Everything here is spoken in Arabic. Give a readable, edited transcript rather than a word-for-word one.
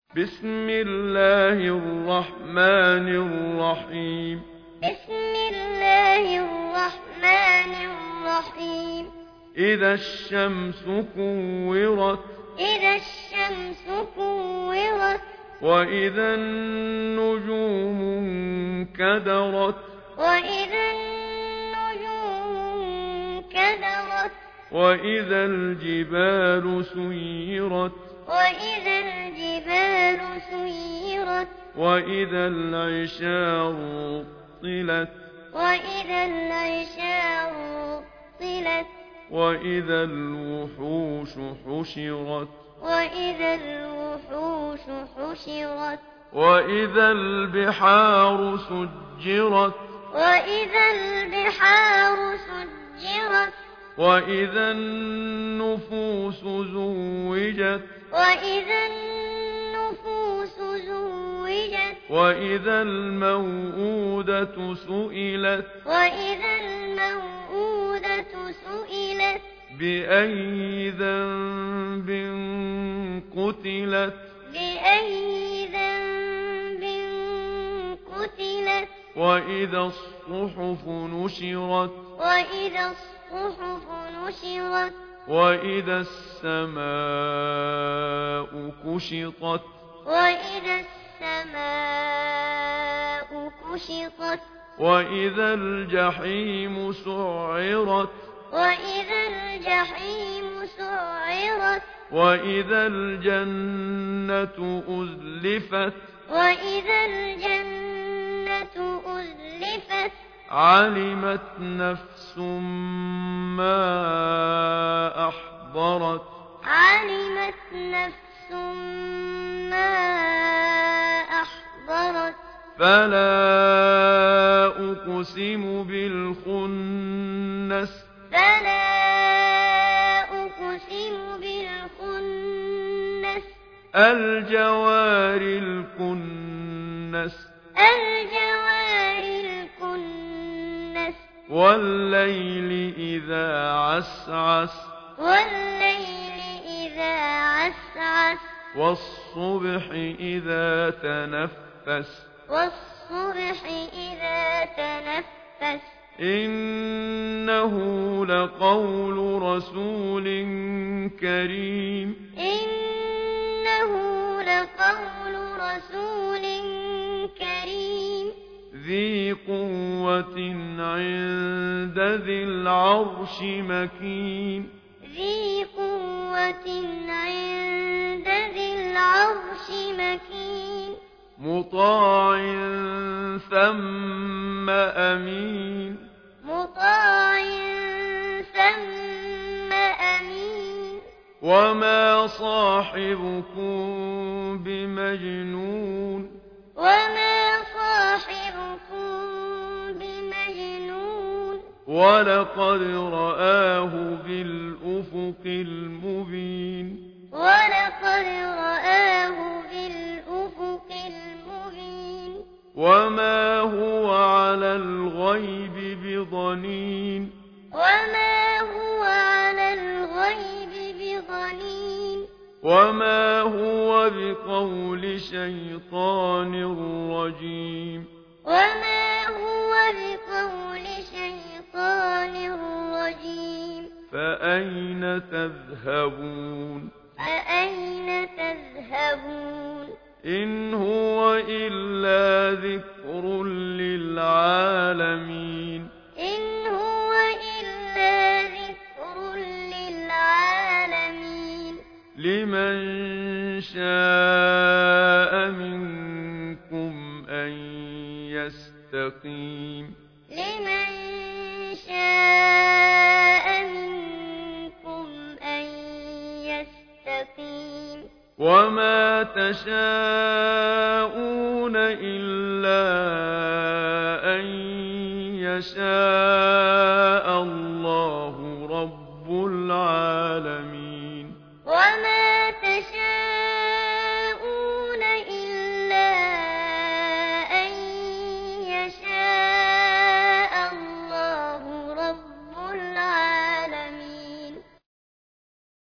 بسم الله الرحمن الرحيم بسم الله الرحمن الرحيم إذا الشمس كورت إذا الشمس كورت وإذا النجوم انكدرت وإذا النجوم كدرت وإذا الجبال سيرت وإذا الجبال سيرت وإذا العشار طلت وإذا العشار طلت وإذا الوحوش حشرت وإذا الوحوش حشرت وإذا البحار سجرت وإذا البحار سجرت وإذا النفوس زوجت وإذا النفوس زوجت وإذا الموءودة سئلت وإذا الموءودة سئلت بأي ذنب قتلت بأي ذنب قتلت وإذا الصحف نشرت وإذا الصحف نشرت وإذا السماء كشطت وإذا السماء كشطت وإذا الجحيم سعرت وإذا الجحيم سعرت وإذا الجنة أزلفت وإذا الجنة أزلفت علمت نفس ما أحضرت علمت نفس ما أحضرت فلا أقسم بالخنس فلا أقسم بالخنس الجوار الكنس الجوار الكنس والليل إذا عسعس والليل إذا عسعس والصبح إذا تنفس والصبح إذا تنفس إنه لقول رسول كريم إنه لقول رسول كريم ذي قوة عند ذي العرش مكين ذي قوة عند ذي العرش مكين مطاع ثم أمين مطاع ثم أمين وما صاحبكم بمجنون وما صاحبكم بمجنون ولقد رآه بالأفق المبين ولقد رآه بالأفق المبين وما هو على الغيب بضنين وما هو على الغيب بضنين وما هو بقول شيطان رجيم وما هو بقول شيطان رجيم فأين تذهبون فأين تذهبون إن هو إلا ذكر للعالمين إن هو إلا ذكر للعالمين لمن شاء منكم أن يستقيم لمن شاء منكم أن يستقيم وما تشاءون إلا أن يشاء الله